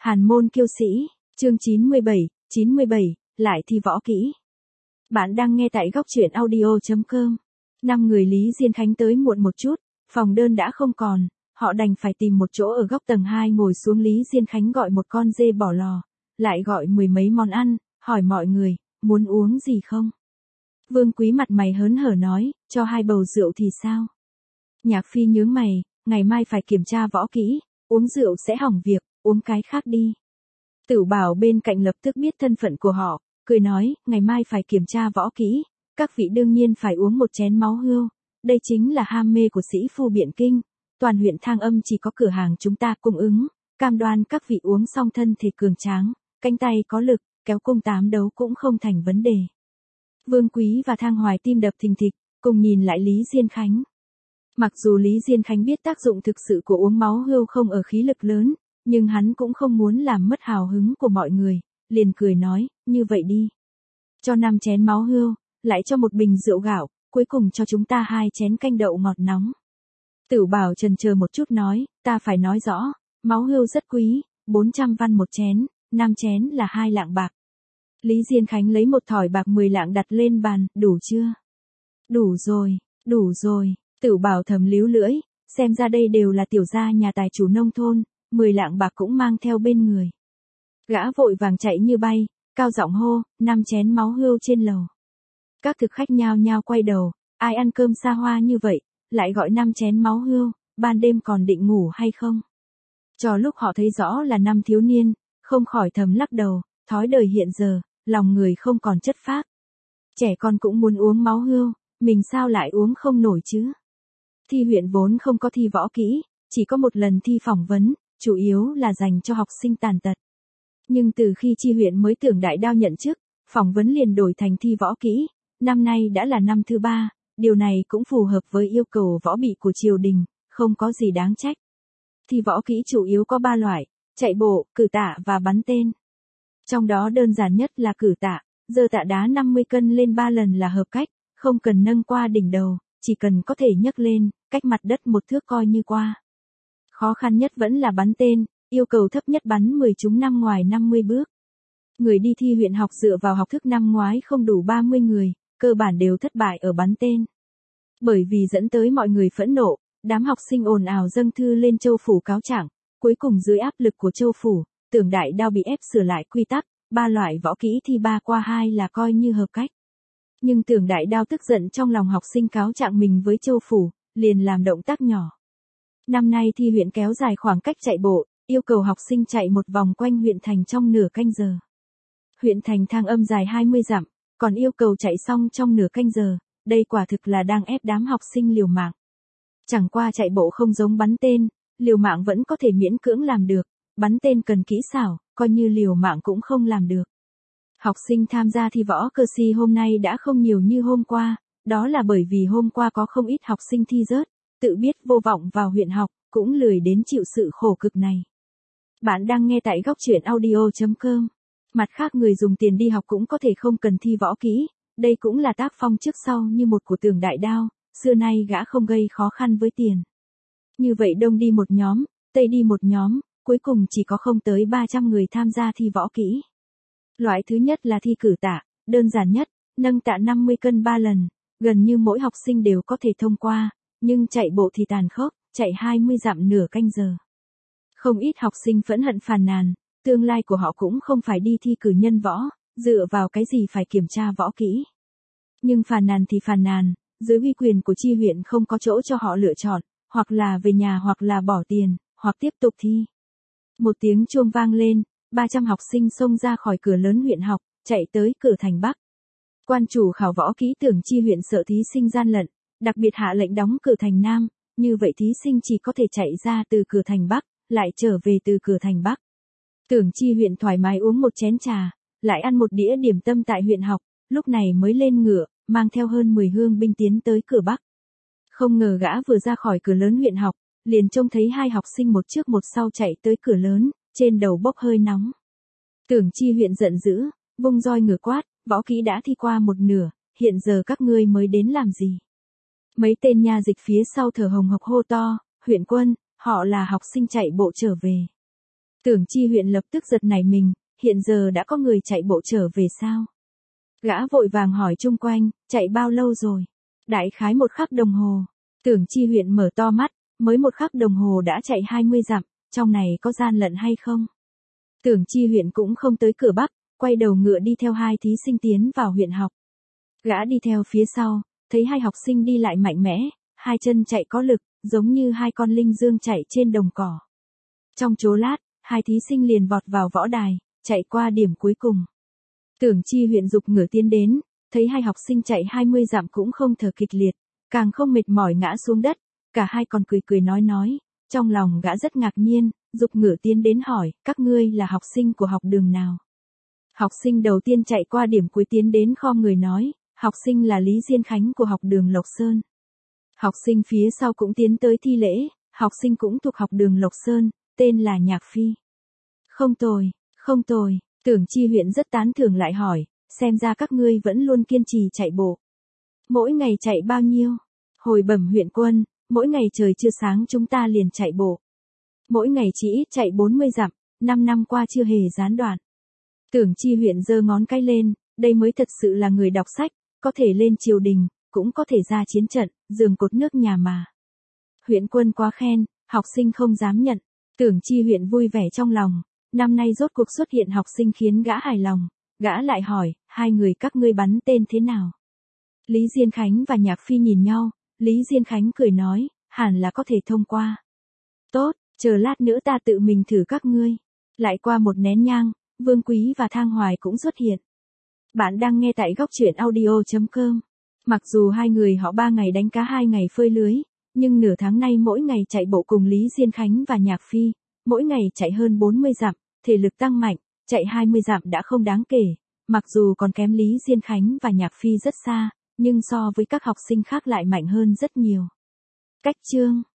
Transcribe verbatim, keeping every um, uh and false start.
Hàn môn kiêu sĩ, chương chín mươi bảy, chín mươi bảy, lại thi võ kỹ. Bạn đang nghe tại góc truyện audio chấm com. Năm người Lý Diên Khánh tới muộn một chút, phòng đơn đã không còn, họ đành phải tìm một chỗ ở góc tầng hai ngồi xuống. Lý Diên Khánh gọi một con dê bỏ lò, lại gọi mười mấy món ăn, hỏi mọi người, muốn uống gì không? Vương Quý mặt mày hớn hở nói, cho hai bầu rượu thì sao? Nhạc Phi nhướng mày, ngày mai phải kiểm tra võ kỹ, uống rượu sẽ hỏng việc, uống cái khác đi. Tửu Bảo bên cạnh lập tức biết thân phận của họ, cười nói, ngày mai phải kiểm tra võ kỹ, các vị đương nhiên phải uống một chén máu hươu, đây chính là ham mê của sĩ phu Biện Kinh, toàn huyện Thang Âm chỉ có cửa hàng chúng ta cung ứng, cam đoan các vị uống xong thân thể cường tráng, cánh tay có lực, kéo cung tám đấu cũng không thành vấn đề. Vương Quý và Thang Hoài tim đập thình thịch, cùng nhìn lại Lý Diên Khánh. Mặc dù Lý Diên Khánh biết tác dụng thực sự của uống máu hươu không ở khí lực lớn, nhưng hắn cũng không muốn làm mất hào hứng của mọi người, liền cười nói, như vậy đi. Cho năm chén máu hươu, lại cho một bình rượu gạo, cuối cùng cho chúng ta hai chén canh đậu ngọt nóng. Tửu Bảo chần chờ một chút nói, ta phải nói rõ, máu hươu rất quý, bốn trăm văn một chén, năm chén là hai lạng bạc. Lý Diên Khánh lấy một thỏi bạc mười lạng đặt lên bàn, đủ chưa? Đủ rồi, đủ rồi, Tửu Bảo thầm líu lưỡi, xem ra đây đều là tiểu gia nhà tài chủ nông thôn, mười lạng bạc cũng mang theo bên người. Gã vội vàng chạy như bay, cao giọng hô, năm chén máu hươu trên lầu. Các thực khách nhao nhao quay đầu, ai ăn cơm xa hoa như vậy, lại gọi năm chén máu hươu, ban đêm còn định ngủ hay không? Cho lúc họ thấy rõ là năm thiếu niên, không khỏi thầm lắc đầu, thói đời hiện giờ, lòng người không còn chất phác. Trẻ con cũng muốn uống máu hươu, mình sao lại uống không nổi chứ? Thi huyện vốn không có thi võ kỹ, chỉ có một lần thi phỏng vấn, chủ yếu là dành cho học sinh tàn tật. Nhưng từ khi chi huyện mới Tưởng Đại Đao nhận chức, phỏng vấn liền đổi thành thi võ kỹ, năm nay đã là năm thứ ba, điều này cũng phù hợp với yêu cầu võ bị của triều đình, không có gì đáng trách. Thi võ kỹ chủ yếu có ba loại, chạy bộ, cử tạ và bắn tên. Trong đó đơn giản nhất là cử tạ, giơ tạ đá năm mươi cân lên ba lần là hợp cách, không cần nâng qua đỉnh đầu, chỉ cần có thể nhấc lên, cách mặt đất một thước coi như qua. Khó khăn nhất vẫn là bắn tên, yêu cầu thấp nhất bắn mười trúng năm ngoài năm mươi bước. Người đi thi huyện học dựa vào học thức năm ngoái không đủ ba mươi người, cơ bản đều thất bại ở bắn tên. Bởi vì dẫn tới mọi người phẫn nộ, đám học sinh ồn ào dâng thư lên Châu phủ cáo trạng, cuối cùng dưới áp lực của Châu phủ, Tưởng Đại Đao bị ép sửa lại quy tắc, ba loại võ kỹ thi ba qua hai là coi như hợp cách. Nhưng Tưởng Đại Đao tức giận trong lòng học sinh cáo trạng mình với Châu phủ, liền làm động tác nhỏ. Năm nay thi huyện kéo dài khoảng cách chạy bộ, yêu cầu học sinh chạy một vòng quanh huyện thành trong nửa canh giờ. Huyện thành Thang Âm dài hai mươi dặm, còn yêu cầu chạy xong trong nửa canh giờ, đây quả thực là đang ép đám học sinh liều mạng. Chẳng qua chạy bộ không giống bắn tên, liều mạng vẫn có thể miễn cưỡng làm được, bắn tên cần kỹ xảo, coi như liều mạng cũng không làm được. Học sinh tham gia thi võ cơ si hôm nay đã không nhiều như hôm qua, đó là bởi vì hôm qua có không ít học sinh thi rớt, tự biết vô vọng vào huyện học, cũng lười đến chịu sự khổ cực này. Bạn đang nghe tại góc truyện audio chấm com. Mặt khác người dùng tiền đi học cũng có thể không cần thi võ kỹ, đây cũng là tác phong trước sau như một của Tưởng Đại Đao, xưa nay gã không gây khó khăn với tiền. Như vậy đông đi một nhóm, tây đi một nhóm, cuối cùng chỉ có không tới ba trăm người tham gia thi võ kỹ. Loại thứ nhất là thi cử tạ, đơn giản nhất, nâng tạ năm mươi cân ba lần, gần như mỗi học sinh đều có thể thông qua, nhưng chạy bộ thì tàn khốc, chạy hai mươi dặm nửa canh giờ. Không ít học sinh phẫn hận phàn nàn, tương lai của họ cũng không phải đi thi cử nhân võ, dựa vào cái gì phải kiểm tra võ kỹ. Nhưng phàn nàn thì phàn nàn, dưới uy quyền của chi huyện không có chỗ cho họ lựa chọn, hoặc là về nhà hoặc là bỏ tiền, hoặc tiếp tục thi. Một tiếng chuông vang lên, ba trăm học sinh xông ra khỏi cửa lớn huyện học, chạy tới cửa thành Bắc. Quan chủ khảo võ kỹ Tưởng chi huyện sợ thí sinh gian lận, đặc biệt hạ lệnh đóng cửa thành Nam, như vậy thí sinh chỉ có thể chạy ra từ cửa thành Bắc, lại trở về từ cửa thành Bắc. Tưởng chi huyện thoải mái uống một chén trà, lại ăn một đĩa điểm tâm tại huyện học, lúc này mới lên ngựa, mang theo hơn mười hương binh tiến tới cửa Bắc. Không ngờ gã vừa ra khỏi cửa lớn huyện học, liền trông thấy hai học sinh một trước một sau chạy tới cửa lớn, trên đầu bốc hơi nóng. Tưởng chi huyện giận dữ, vung roi ngựa quát, võ kỹ đã thi qua một nửa, hiện giờ các ngươi mới đến làm gì? Mấy tên nha dịch phía sau thở hồng hộc hô to, huyện quân, họ là học sinh chạy bộ trở về. Tưởng Chi huyện lập tức giật nảy mình, hiện giờ đã có người chạy bộ trở về sao? Gã vội vàng hỏi chung quanh, chạy bao lâu rồi? Đại khái một khắc đồng hồ. Tưởng Chi huyện mở to mắt, mới một khắc đồng hồ đã chạy hai mươi dặm, trong này có gian lận hay không? Tưởng Chi huyện cũng không tới cửa Bắc, quay đầu ngựa đi theo hai thí sinh tiến vào huyện học. Gã đi theo phía sau, thấy hai học sinh đi lại mạnh mẽ, hai chân chạy có lực, giống như hai con linh dương chạy trên đồng cỏ. Trong chốc lát, hai thí sinh liền vọt vào võ đài, chạy qua điểm cuối cùng. Tưởng Chi huyện giục ngựa tiến đến, thấy hai học sinh chạy hai mươi dặm cũng không thở kịch liệt, càng không mệt mỏi ngã xuống đất, cả hai còn cười cười nói nói, trong lòng gã rất ngạc nhiên, giục ngựa tiến đến hỏi, các ngươi là học sinh của học đường nào? Học sinh đầu tiên chạy qua điểm cuối tiến đến khom người nói, học sinh là Lý Diên Khánh của học đường Lộc Sơn. Học sinh phía sau cũng tiến tới thi lễ, học sinh cũng thuộc học đường Lộc Sơn, tên là Nhạc Phi. Không tồi, không tồi, Tưởng Chi huyện rất tán thưởng lại hỏi, xem ra các ngươi vẫn luôn kiên trì chạy bộ. Mỗi ngày chạy bao nhiêu? Hồi bẩm huyện quân, mỗi ngày trời chưa sáng chúng ta liền chạy bộ. Mỗi ngày chỉ ít chạy bốn mươi dặm, năm năm qua chưa hề gián đoạn. Tưởng Chi huyện giơ ngón cái lên, đây mới thật sự là người đọc sách, có thể lên triều đình, cũng có thể ra chiến trận, giường cột nước nhà mà. Huyện quân quá khen, học sinh không dám nhận. Tưởng Chi huyện vui vẻ trong lòng, năm nay rốt cuộc xuất hiện học sinh khiến gã hài lòng, gã lại hỏi, hai người các ngươi bắn tên thế nào? Lý Diên Khánh và Nhạc Phi nhìn nhau, Lý Diên Khánh cười nói, hẳn là có thể thông qua. Tốt, chờ lát nữa ta tự mình thử các ngươi. Lại qua một nén nhang, Vương Quý và Thang Hoài cũng xuất hiện. Bạn đang nghe tại góc truyện audio chấm com. Mặc dù hai người họ ba ngày đánh cá hai ngày phơi lưới, nhưng nửa tháng nay mỗi ngày chạy bộ cùng Lý Diên Khánh và Nhạc Phi, mỗi ngày chạy hơn bốn mươi dặm, thể lực tăng mạnh, chạy hai mươi dặm đã không đáng kể, mặc dù còn kém Lý Diên Khánh và Nhạc Phi rất xa, nhưng so với các học sinh khác lại mạnh hơn rất nhiều. Cách chương